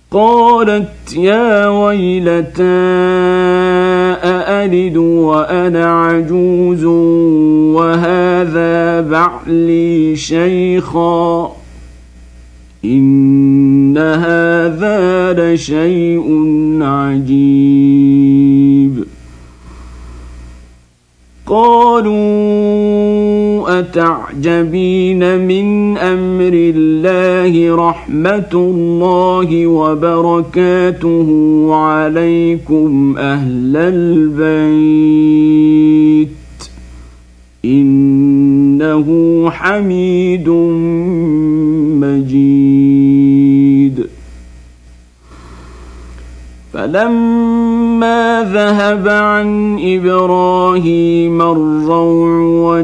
قالت يا ويلتى أألد وأنا عجوز وهذا بعلي شيخا إن هذا لشيء عجيب. قالوا أتعجبين من أمر الله رحمة الله وبركاته عليكم أهل البيت إنه حميد مجيد. فلما ذهب عن إبراهيم الروع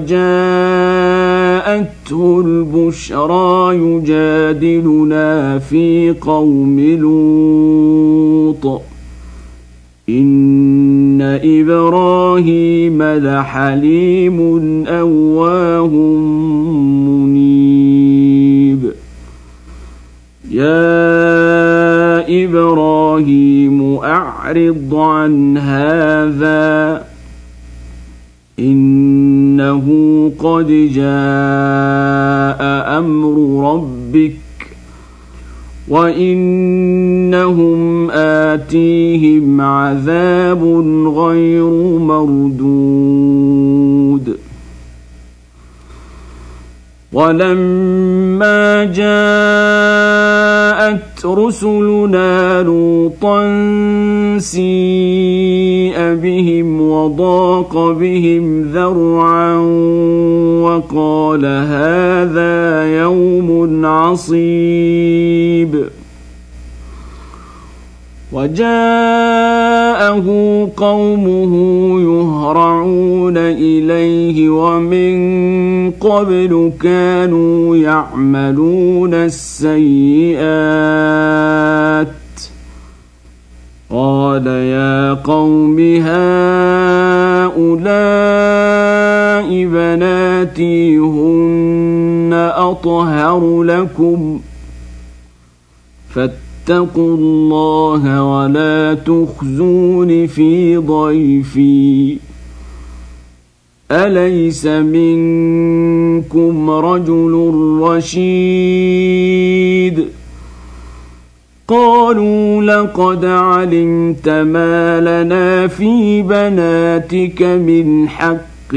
وجاءته البشرى يجادلنا في قوم لوط إن إبراهيم لحليم أواه منيب. يا إبراهيم أعرض عن هذا إنه قد جاء أمر ربك وإنهم آتيهم عذاب غير مردود. ولما جاءت رسلنا لوطا سيء بهم وضاق بهم ذرعا وقال هذا يوم عصيب. وجاءه قومه يهرعون إليه ومن قبل كانوا يعملون السيئات. قال يا قوم هؤلاء بناتي هن أطهر لكم فاتقوا الله ولا تخزون في ضيفي أليس منكم رجل رشيد. قالوا لقد علمت ما لنا في بناتك من حق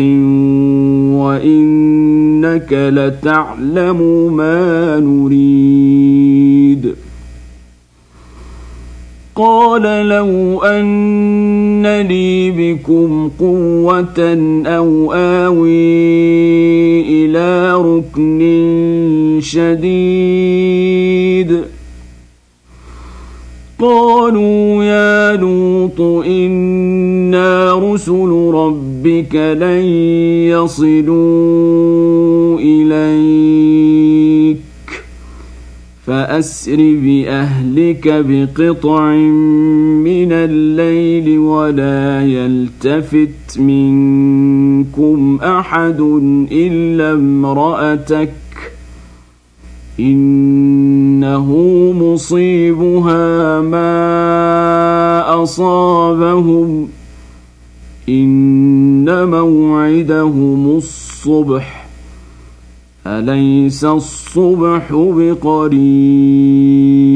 وإنك لتعلم ما نريد. قال لو أن لي بكم قوة أو آوي إلى ركن شديد. قالوا يا لوط إنا رسل ربك لن يصلوا إليك فأسر بأهلك بقطع من الليل ولا يلتفت منكم أحد إلا امرأتك إنه مصيبها ما أصابهم إن موعدهم الصبح أليس الصبح بقريب.